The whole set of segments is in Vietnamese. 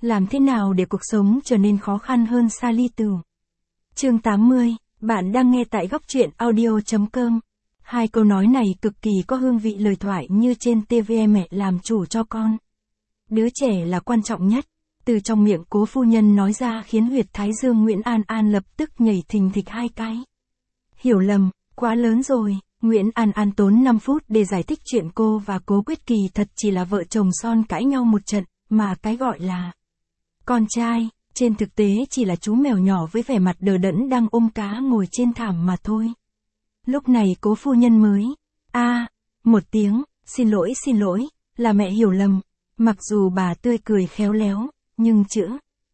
Làm thế nào để cuộc sống trở nên khó khăn hơn Sally Tù? Chương 80, bạn đang nghe tại góc truyện audio.com. Hai câu nói này cực kỳ có hương vị lời thoại như trên TVE mẹ làm chủ cho con. Đứa trẻ là quan trọng nhất. Từ trong miệng Cố phu nhân nói ra khiến huyệt thái dương Nguyễn An An lập tức nhảy thình thịch 2 cái. Hiểu lầm, quá lớn rồi. Nguyễn An An tốn 5 phút để giải thích chuyện cô và Cố Quyết kỳ thật chỉ là vợ chồng son cãi nhau một trận, mà cái gọi là con trai, trên thực tế chỉ là chú mèo nhỏ với vẻ mặt đờ đẫn đang ôm cá ngồi trên thảm mà thôi. Lúc này Cố phu nhân mới, một tiếng, xin lỗi, là mẹ hiểu lầm. Mặc dù bà tươi cười khéo léo, nhưng chữ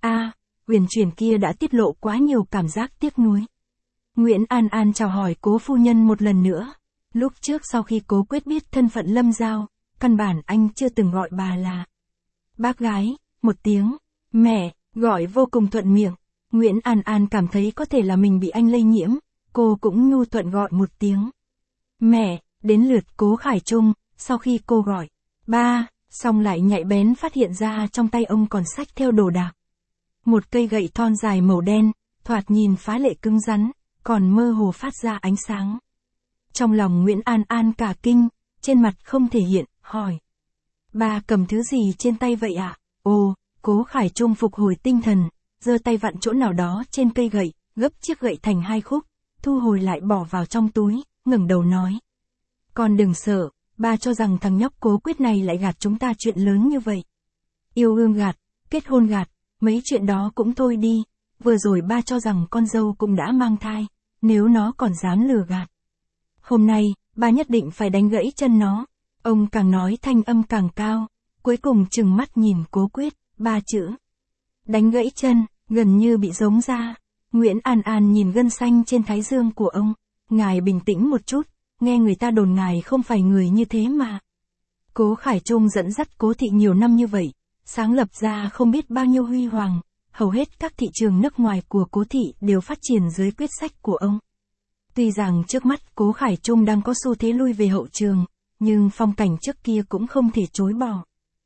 uyển chuyển kia đã tiết lộ quá nhiều cảm giác tiếc nuối. Nguyễn An An chào hỏi Cố phu nhân một lần nữa. Lúc trước sau khi Cố Quyết biết thân phận Lâm Giao, căn bản anh chưa từng gọi bà là bác gái, một tiếng mẹ, gọi vô cùng thuận miệng. Nguyễn An An cảm thấy có thể là mình bị anh lây nhiễm, cô cũng nhu thuận gọi một tiếng mẹ. Đến lượt Cố Khải Trung, sau khi cô gọi ba, xong lại nhạy bén phát hiện ra trong tay ông còn xách theo đồ đạc. Một cây gậy thon dài màu đen, thoạt nhìn phá lệ cứng rắn, còn mơ hồ phát ra ánh sáng. Trong lòng Nguyễn An An cả kinh, trên mặt không thể hiện, hỏi. Ba cầm thứ gì trên tay vậy ạ? Ồ, Cố Khải Trung phục hồi tinh thần, giơ tay vặn chỗ nào đó trên cây gậy, gấp chiếc gậy thành 2 khúc, thu hồi lại bỏ vào trong túi, ngẩng đầu nói. Con đừng sợ, ba cho rằng thằng nhóc Cố Quyết này lại gạt chúng ta chuyện lớn như vậy. Yêu đương gạt, kết hôn gạt, mấy chuyện đó cũng thôi đi, vừa rồi ba cho rằng con dâu cũng đã mang thai, nếu nó còn dám lừa gạt. Hôm nay, ba nhất định phải đánh gãy chân nó. Ông càng nói thanh âm càng cao, cuối cùng trừng mắt nhìn Cố Quyết, 3 chữ. Đánh gãy chân, gần như bị giống ra. Nguyễn An An nhìn gân xanh trên thái dương của ông, ngài bình tĩnh một chút, nghe người ta đồn ngài không phải người như thế mà. Cố Khải Trung dẫn dắt Cố thị nhiều năm như vậy, sáng lập ra không biết bao nhiêu huy hoàng, hầu hết các thị trường nước ngoài của Cố thị đều phát triển dưới quyết sách của ông. Tuy rằng trước mắt Cố Khải Trung đang có xu thế lui về hậu trường, nhưng phong cảnh trước kia cũng không thể chối bỏ.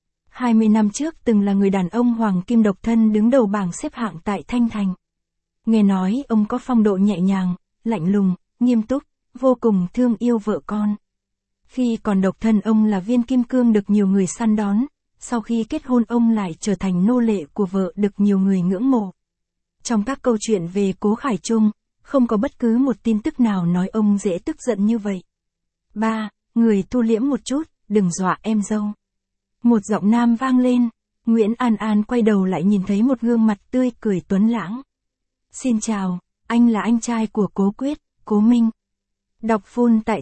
20 năm trước từng là người đàn ông hoàng kim độc thân đứng đầu bảng xếp hạng tại Thanh Thành. Nghe nói ông có phong độ nhẹ nhàng, lạnh lùng, nghiêm túc, vô cùng thương yêu vợ con. Khi còn độc thân ông là viên kim cương được nhiều người săn đón, sau khi kết hôn ông lại trở thành nô lệ của vợ được nhiều người ngưỡng mộ. Trong các câu chuyện về Cố Khải Trung, không có bất cứ một tin tức nào nói ông dễ tức giận như vậy. Ba, người thu liễm một chút, đừng dọa em dâu. Một giọng nam vang lên, Nguyễn An An quay đầu lại nhìn thấy một gương mặt tươi cười tuấn lãng. Xin chào, anh là anh trai của Cố Quyết, Cố Minh. Đọc full tại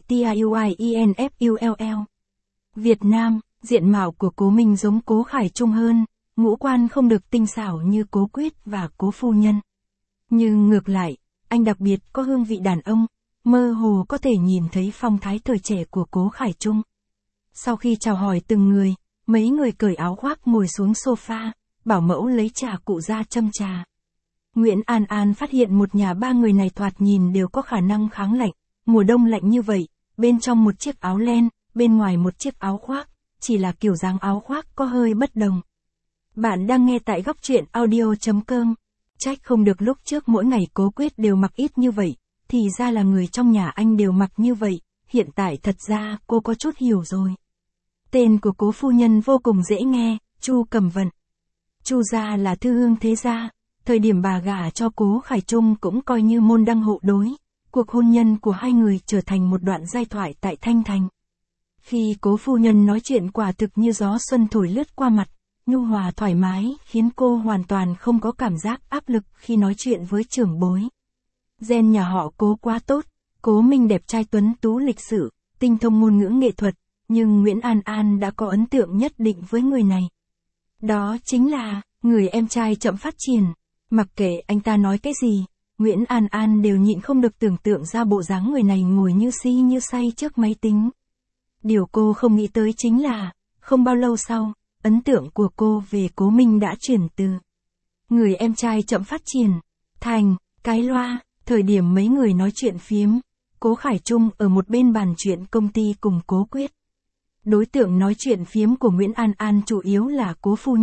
TIUINFULL. Việt Nam, diện mạo của Cố Minh giống Cố Khải Trung hơn, ngũ quan không được tinh xảo như Cố Quyết và Cố phu nhân. Nhưng ngược lại, anh đặc biệt có hương vị đàn ông, mơ hồ có thể nhìn thấy phong thái thời trẻ của Cố Khải Trung. Sau khi chào hỏi từng người, mấy người cởi áo khoác ngồi xuống sofa, bảo mẫu lấy trà cụ ra châm trà. Nguyễn An An phát hiện một nhà 3 người này thoạt nhìn đều có khả năng kháng lạnh, mùa đông lạnh như vậy, bên trong một chiếc áo len, bên ngoài một chiếc áo khoác, chỉ là kiểu dáng áo khoác có hơi bất đồng. Bạn đang nghe tại góc truyện audio.com. Trách không được lúc trước mỗi ngày Cố Quyết đều mặc ít như vậy, thì ra là người trong nhà anh đều mặc như vậy, hiện tại thật ra cô có chút hiểu rồi. Tên của Cố phu nhân vô cùng dễ nghe, Chu Cẩm Vận. Chu gia là thư hương thế gia, thời điểm bà gả cho Cố Khải Trung cũng coi như môn đăng hộ đối, cuộc hôn nhân của hai người trở thành một đoạn giai thoại tại Thanh Thành. Khi Cố phu nhân nói chuyện quả thực như gió xuân thổi lướt qua mặt, nhu hòa thoải mái, khiến cô hoàn toàn không có cảm giác áp lực khi nói chuyện với trưởng bối. Gen nhà họ Cố quá tốt, Cố Minh đẹp trai tuấn tú lịch sự, tinh thông ngôn ngữ nghệ thuật, nhưng Nguyễn An An đã có ấn tượng nhất định với người này. Đó chính là, người em trai chậm phát triển. Mặc kệ anh ta nói cái gì, Nguyễn An An đều nhịn không được tưởng tượng ra bộ dáng người này ngồi như si như say trước máy tính. Điều cô không nghĩ tới chính là, không bao lâu sau, ấn tượng của cô về Cố Minh đã chuyển từ người em trai chậm phát triển, thành cái loa. Thời điểm mấy người nói chuyện phiếm, Cố Khải Trung ở một bên bàn chuyện công ty cùng Cố Quyết. Đối tượng nói chuyện phiếm của Nguyễn An An chủ yếu là Cố phu nhân,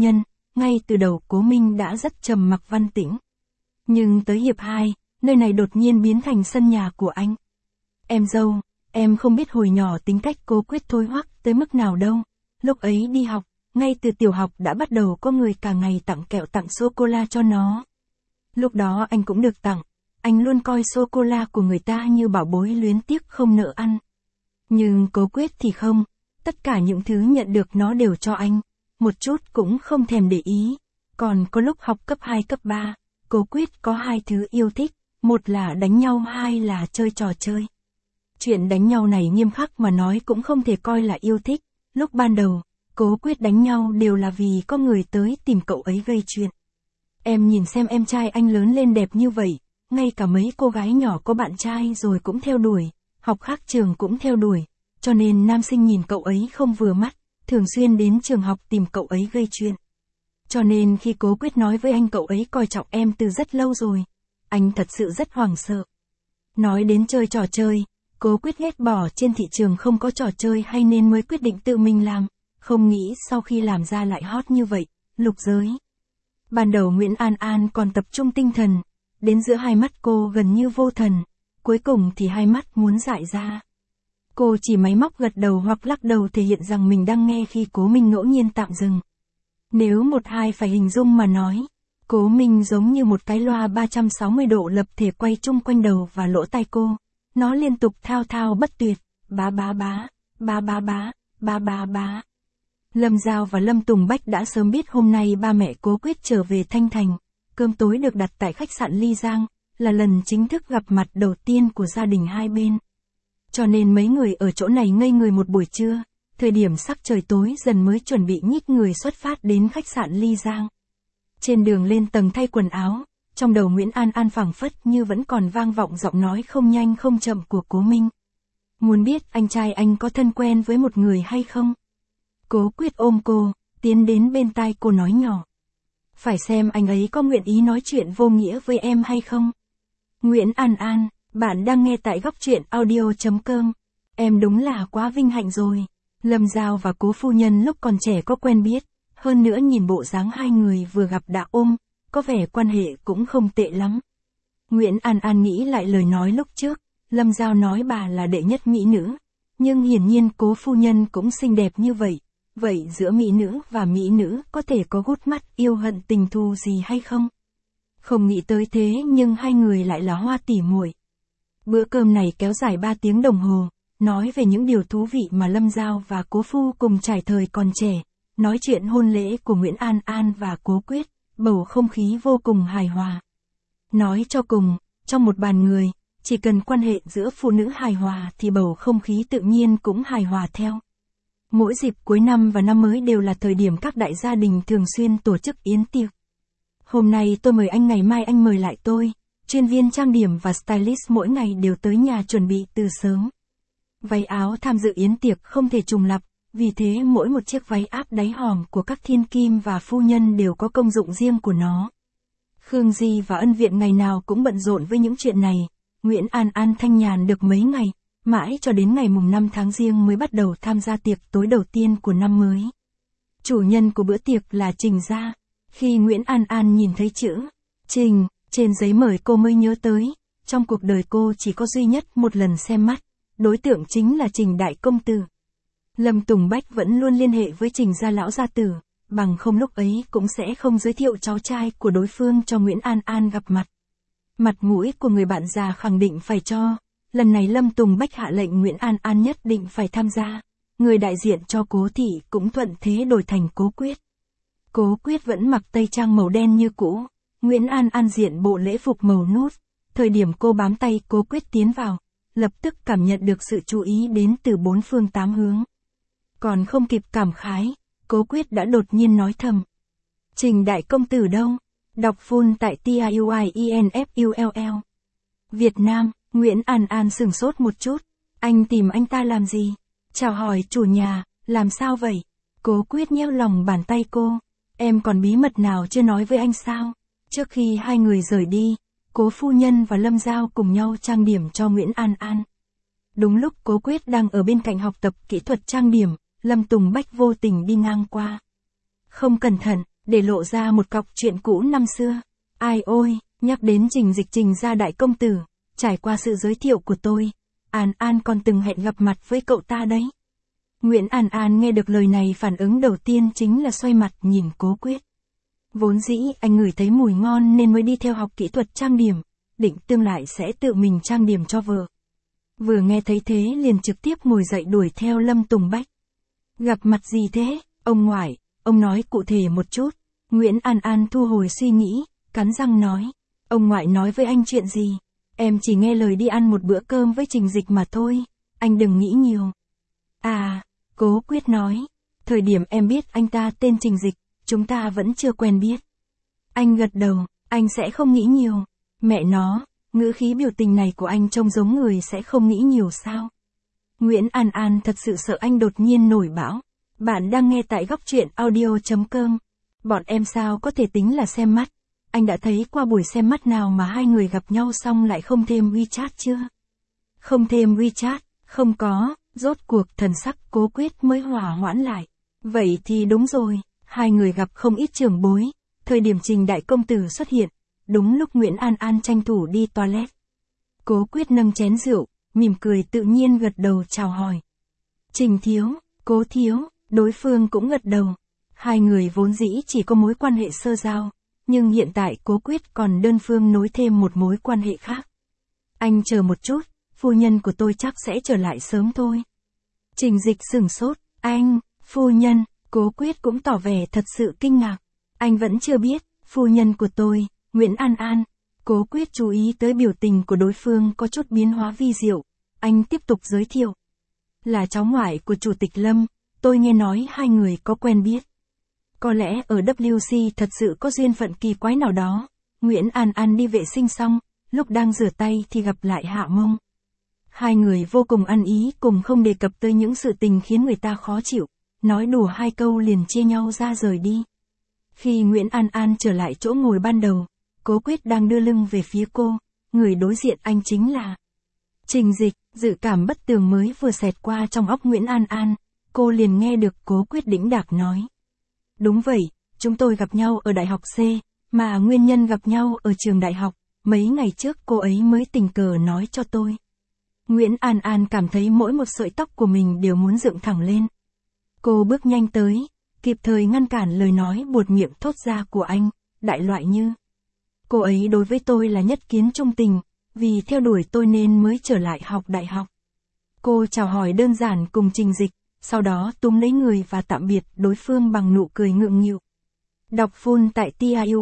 ngay từ đầu Cố Minh đã rất trầm mặc văn tĩnh. Nhưng tới hiệp 2, nơi này đột nhiên biến thành sân nhà của anh. Em dâu, em không biết hồi nhỏ tính cách Cố Quyết thối hoắc tới mức nào đâu. Lúc ấy đi học, ngay từ tiểu học đã bắt đầu có người cả ngày tặng kẹo tặng sô-cô-la cho nó. Lúc đó anh cũng được tặng, anh luôn coi sô-cô-la của người ta như bảo bối luyến tiếc không nỡ ăn. Nhưng Cố Quyết thì không, tất cả những thứ nhận được nó đều cho anh, một chút cũng không thèm để ý. Còn có lúc học cấp 2 cấp 3, Cố Quyết có 2 thứ yêu thích, một là đánh nhau, 2 là chơi trò chơi. Chuyện đánh nhau này nghiêm khắc mà nói cũng không thể coi là yêu thích, lúc ban đầu, Cố Quyết đánh nhau đều là vì có người tới tìm cậu ấy gây chuyện. Em nhìn xem em trai anh lớn lên đẹp như vậy, ngay cả mấy cô gái nhỏ có bạn trai rồi cũng theo đuổi, học khác trường cũng theo đuổi, cho nên nam sinh nhìn cậu ấy không vừa mắt, thường xuyên đến trường học tìm cậu ấy gây chuyện. Cho nên khi Cố Quyết nói với anh cậu ấy coi trọng em từ rất lâu rồi, anh thật sự rất hoảng sợ. Nói đến chơi trò chơi, Cố Quyết ghét bỏ trên thị trường không có trò chơi hay nên mới quyết định tự mình làm, không nghĩ sau khi làm ra lại hot như vậy, lục giới. Ban đầu Nguyễn An An còn tập trung tinh thần, đến giữa hai mắt cô gần như vô thần, cuối cùng thì hai mắt muốn dại ra. Cô chỉ máy móc gật đầu hoặc lắc đầu thể hiện rằng mình đang nghe khi Cố Minh ngẫu nhiên tạm dừng. Nếu một hai phải hình dung mà nói, Cố Minh giống như một cái loa 360 độ lập thể quay chung quanh đầu và lỗ tai cô. Nó liên tục thao thao bất tuyệt, bá bá bá, bá bá bá, bá bá bá. Lâm Giao và Lâm Tùng Bách đã sớm biết hôm nay ba mẹ Cố Quyết trở về Thanh Thành. Cơm tối được đặt tại khách sạn Ly Giang, là lần chính thức gặp mặt đầu tiên của gia đình hai bên. Cho nên mấy người ở chỗ này ngây người một buổi trưa, thời điểm sắc trời tối dần mới chuẩn bị nhích người xuất phát đến khách sạn Ly Giang. Trên đường lên tầng thay quần áo, trong đầu Nguyễn An An phảng phất như vẫn còn vang vọng giọng nói không nhanh không chậm của Cố Minh. Muốn biết anh trai anh có thân quen với một người hay không? Cố Quyết ôm cô, tiến đến bên tai cô nói nhỏ. Phải xem anh ấy có nguyện ý nói chuyện vô nghĩa với em hay không? Nguyễn An An, bạn đang nghe tại góc truyện audio.com. Em đúng là quá vinh hạnh rồi. Lâm Giao và Cố phu nhân lúc còn trẻ có quen biết, hơn nữa nhìn bộ dáng hai người vừa gặp đã ôm, có vẻ quan hệ cũng không tệ lắm. Nguyễn An An nghĩ lại lời nói lúc trước, Lâm Giao nói bà là đệ nhất mỹ nữ, nhưng hiển nhiên Cố phu nhân cũng xinh đẹp như vậy. Vậy giữa mỹ nữ và mỹ nữ có thể có gút mắt yêu hận tình thù gì hay không? Không nghĩ tới thế nhưng hai người lại là hoa tỉ muội. Bữa cơm này kéo dài 3 tiếng đồng hồ, nói về những điều thú vị mà Lâm Giao và Cố phu cùng trải thời còn trẻ, nói chuyện hôn lễ của Nguyễn An An và Cố Quyết, bầu không khí vô cùng hài hòa. Nói cho cùng, trong một bàn người, chỉ cần quan hệ giữa phụ nữ hài hòa thì bầu không khí tự nhiên cũng hài hòa theo. Mỗi dịp cuối năm và năm mới đều là thời điểm các đại gia đình thường xuyên tổ chức yến tiệc. Hôm nay tôi mời anh, ngày mai anh mời lại tôi, chuyên viên trang điểm và stylist mỗi ngày đều tới nhà chuẩn bị từ sớm. Váy áo tham dự yến tiệc không thể trùng lặp, vì thế mỗi một chiếc váy áp đáy hòm của các thiên kim và phu nhân đều có công dụng riêng của nó. Khương Di và Ân Viện ngày nào cũng bận rộn với những chuyện này, Nguyễn An An thanh nhàn được mấy ngày. Mãi cho đến ngày mùng 5 tháng Giêng mới bắt đầu tham gia tiệc tối đầu tiên của năm mới. Chủ nhân của bữa tiệc là Trình gia. Khi Nguyễn An An nhìn thấy chữ Trình trên giấy mời cô mới nhớ tới, trong cuộc đời cô chỉ có duy nhất một lần xem mắt, đối tượng chính là Trình đại công tử. Lâm Tùng Bách vẫn luôn liên hệ với Trình gia lão gia tử, bằng không lúc ấy cũng sẽ không giới thiệu cháu trai của đối phương cho Nguyễn An An gặp mặt. Mặt mũi của người bạn già khẳng định phải cho. Lần này Lâm Tùng Bách hạ lệnh Nguyễn An An nhất định phải tham gia. Người đại diện cho Cố thị cũng thuận thế đổi thành Cố Quyết. Cố Quyết vẫn mặc tây trang màu đen như cũ. Nguyễn An An diện bộ lễ phục màu nút. Thời điểm cô bám tay Cố Quyết tiến vào, lập tức cảm nhận được sự chú ý đến từ bốn phương tám hướng. Còn không kịp cảm khái, Cố Quyết đã đột nhiên nói thầm. Trình đại công tử đâu? Đọc full tại TIUIENFULL. Việt Nam. Nguyễn An An sửng sốt một chút. Anh tìm anh ta làm gì? Chào hỏi chủ nhà, làm sao vậy? Cố Quyết nheo lòng bàn tay cô. Em còn bí mật nào chưa nói với anh sao? Trước khi hai người rời đi, Cố phu nhân và Lâm Giao cùng nhau trang điểm cho Nguyễn An An. Đúng lúc Cố Quyết đang ở bên cạnh học tập kỹ thuật trang điểm, Lâm Tùng Bách vô tình đi ngang qua. Không cẩn thận, để lộ ra một cọc chuyện cũ năm xưa. Ai ôi, nhắc đến Trình Dịch Trình gia đại công tử, trải qua sự giới thiệu của tôi, An An còn từng hẹn gặp mặt với cậu ta đấy. Nguyễn An An nghe được lời này phản ứng đầu tiên chính là xoay mặt nhìn Cố Quyết. Vốn dĩ anh ngửi thấy mùi ngon nên mới đi theo học kỹ thuật trang điểm, định tương lai sẽ tự mình trang điểm cho vợ. Vừa nghe thấy thế liền trực tiếp ngồi dậy đuổi theo Lâm Tùng Bách. Gặp mặt gì thế, ông ngoại, ông nói cụ thể một chút. Nguyễn An An thu hồi suy nghĩ, cắn răng nói. Ông ngoại nói với anh chuyện gì? Em chỉ nghe lời đi ăn một bữa cơm với Trình Dịch mà thôi, anh đừng nghĩ nhiều. À, Cố Quyết nói. Thời điểm em biết anh ta tên Trình Dịch, chúng ta vẫn chưa quen biết. Anh gật đầu, anh sẽ không nghĩ nhiều. Mẹ nó, ngữ khí biểu tình này của anh trông giống người sẽ không nghĩ nhiều sao? Nguyễn An An thật sự sợ anh đột nhiên nổi bão. Bạn đang nghe tại góc truyện audio.com. Bọn em sao có thể tính là xem mắt? Anh đã thấy qua buổi xem mắt nào mà hai người gặp nhau xong lại không thêm WeChat chưa? Không thêm WeChat, không có, rốt cuộc thần sắc Cố Quyết mới hòa hoãn lại. Vậy thì đúng rồi, hai người gặp không ít trưởng bối. Thời điểm Trình đại công tử xuất hiện, đúng lúc Nguyễn An An tranh thủ đi toilet. Cố Quyết nâng chén rượu, mỉm cười tự nhiên gật đầu chào hỏi. Trình thiếu, Cố thiếu, đối phương cũng gật đầu. Hai người vốn dĩ chỉ có mối quan hệ sơ giao, nhưng hiện tại Cố Quyết còn đơn phương nối thêm một mối quan hệ khác. Anh chờ một chút, phu nhân của tôi chắc sẽ trở lại sớm thôi. Trình Dịch sửng sốt, anh, phu nhân, Cố Quyết cũng tỏ vẻ thật sự kinh ngạc. Anh vẫn chưa biết, phu nhân của tôi, Nguyễn An An. Cố Quyết chú ý tới biểu tình của đối phương có chút biến hóa vi diệu. Anh tiếp tục giới thiệu. Là cháu ngoại của Chủ tịch Lâm, tôi nghe nói hai người có quen biết. Có lẽ ở WC thật sự có duyên phận kỳ quái nào đó. Nguyễn An An đi vệ sinh xong, lúc đang rửa tay thì gặp lại Hạ Mông. Hai người vô cùng ăn ý cùng không đề cập tới những sự tình khiến người ta khó chịu. Nói đùa hai câu liền chia nhau ra rời đi. Khi Nguyễn An An trở lại chỗ ngồi ban đầu, Cố Quyết đang đưa lưng về phía cô, người đối diện anh chính là Trình Dịch. Dự cảm bất tường mới vừa xẹt qua trong óc Nguyễn An An, cô liền nghe được Cố Quyết đĩnh đạc nói. Đúng vậy, chúng tôi gặp nhau ở Đại học C, mà nguyên nhân gặp nhau ở trường đại học, mấy ngày trước cô ấy mới tình cờ nói cho tôi. Nguyễn An An cảm thấy mỗi một sợi tóc của mình đều muốn dựng thẳng lên. Cô bước nhanh tới, kịp thời ngăn cản lời nói buột miệng thốt ra của anh, đại loại như. Cô ấy đối với tôi là nhất kiến trung tình, vì theo đuổi tôi nên mới trở lại học đại học. Cô chào hỏi đơn giản cùng Trình Dịch, sau đó túm lấy người và tạm biệt đối phương bằng nụ cười ngượng nghịu. Đọc full tại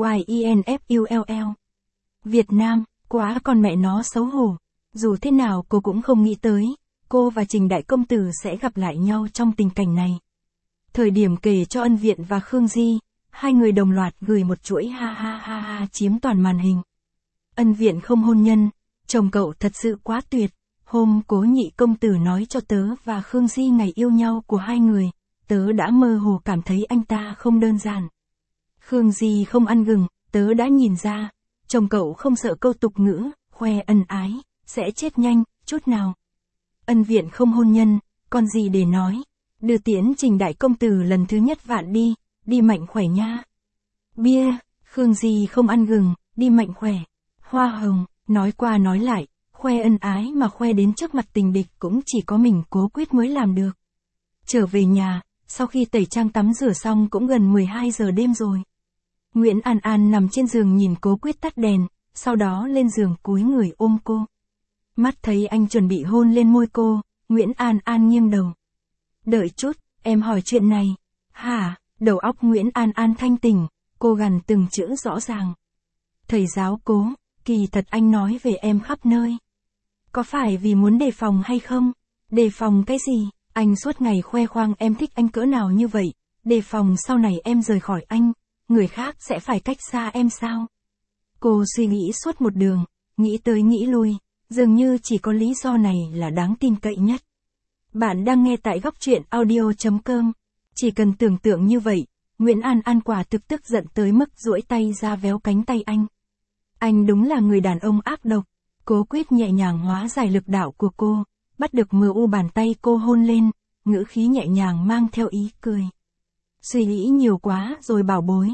TIUIENFULL. Việt Nam, quá con mẹ nó xấu hổ. Dù thế nào cô cũng không nghĩ tới, cô và Trình đại công tử sẽ gặp lại nhau trong tình cảnh này. Thời điểm kể cho Ân Viện và Khương Di, hai người đồng loạt gửi một chuỗi ha ha ha ha chiếm toàn màn hình. Ân Viện không hôn nhân, chồng cậu thật sự quá tuyệt. Hôm Cố nhị công tử nói cho tớ và Khương Di ngày yêu nhau của hai người, tớ đã mơ hồ cảm thấy anh ta không đơn giản. Khương Di không ăn gừng, tớ đã nhìn ra, chồng cậu không sợ câu tục ngữ, khoe ân ái, sẽ chết nhanh, chút nào. Ân Viện không hôn nhân, còn gì để nói, đưa tiễn Trình đại công tử lần thứ nhất vạn đi mạnh khỏe nha. Bia, Khương Di không ăn gừng, đi mạnh khỏe. Hoa hồng, nói qua nói lại. Khoe ân ái mà khoe đến trước mặt tình địch cũng chỉ có mình Cố Quyết mới làm được. Trở về nhà, sau khi tẩy trang tắm rửa xong cũng gần 12 giờ đêm rồi. Nguyễn An An nằm trên giường nhìn Cố Quyết tắt đèn, sau đó lên giường cúi người ôm cô. Mắt thấy anh chuẩn bị hôn lên môi cô, Nguyễn An An nghiêng đầu. Đợi chút, em hỏi chuyện này. Hả, đầu óc Nguyễn An An thanh tỉnh, cô gằn từng chữ rõ ràng. Thầy giáo Cố, kỳ thật anh nói về em khắp nơi. Có phải vì muốn đề phòng hay không? Đề phòng cái gì? Anh suốt ngày khoe khoang em thích anh cỡ nào như vậy, đề phòng sau này em rời khỏi anh, người khác sẽ phải cách xa em sao? Cô suy nghĩ suốt một đường, nghĩ tới nghĩ lui, dường như chỉ có lý do này là đáng tin cậy nhất. Bạn đang nghe tại góc truyện audio.com. Chỉ cần tưởng tượng như vậy, Nguyễn An An quả thực tức giận tới mức duỗi tay ra véo cánh tay anh. Anh đúng là người đàn ông ác độc. Cố Quyết nhẹ nhàng hóa giải lực đạo của cô, bắt được mờ u bàn tay cô hôn lên, ngữ khí nhẹ nhàng mang theo ý cười. Suy nghĩ nhiều quá rồi bảo bối,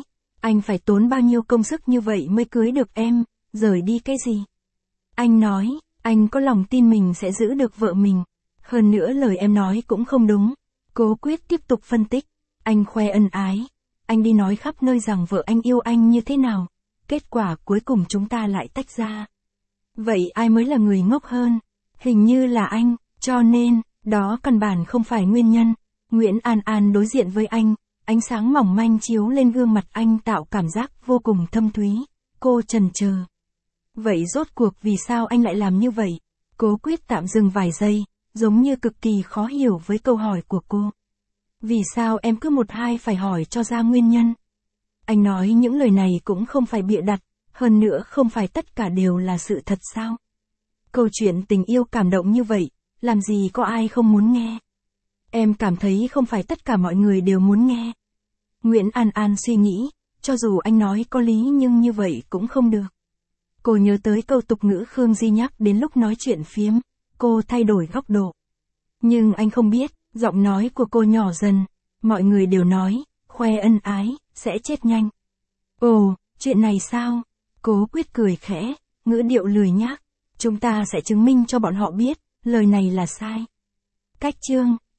Anh phải tốn bao nhiêu công sức như vậy mới cưới được em, rời đi cái gì? Anh nói, anh có lòng tin mình sẽ giữ được vợ mình. Hơn nữa lời em nói cũng không đúng. Cố Quyết tiếp tục phân tích. Anh khoe ân ái. Anh đi nói khắp nơi rằng vợ anh yêu anh như thế nào. Kết quả cuối cùng chúng ta lại tách ra. Vậy ai mới là người ngốc hơn? Hình như là anh, cho nên, đó căn bản không phải nguyên nhân. Nguyễn An An đối diện với anh, ánh sáng mỏng manh chiếu lên gương mặt anh tạo cảm giác vô cùng thâm thúy. Cô chần chờ. Vậy rốt cuộc vì sao anh lại làm như vậy? Cố Quyết tạm dừng vài giây, giống như cực kỳ khó hiểu với câu hỏi của cô. Vì sao em cứ một hai phải hỏi cho ra nguyên nhân? Anh nói những lời này cũng không phải bịa đặt, hơn nữa không phải tất cả đều là sự thật sao? Câu chuyện tình yêu cảm động như vậy, làm gì có ai không muốn nghe? Em cảm thấy không phải tất cả mọi người đều muốn nghe. Nguyễn An An suy nghĩ, cho dù anh nói có lý nhưng như vậy cũng không được. Cô nhớ tới câu tục ngữ Khương Di nhắc đến lúc nói chuyện phiếm, cô thay đổi góc độ. Nhưng anh không biết, giọng nói của cô nhỏ dần, mọi người đều nói, khoe ân ái, sẽ chết nhanh. Ồ, chuyện này sao? Cố Quyết cười khẽ, ngữ điệu lười nhác, chúng ta sẽ chứng minh cho bọn họ biết, lời này là sai. Cách chương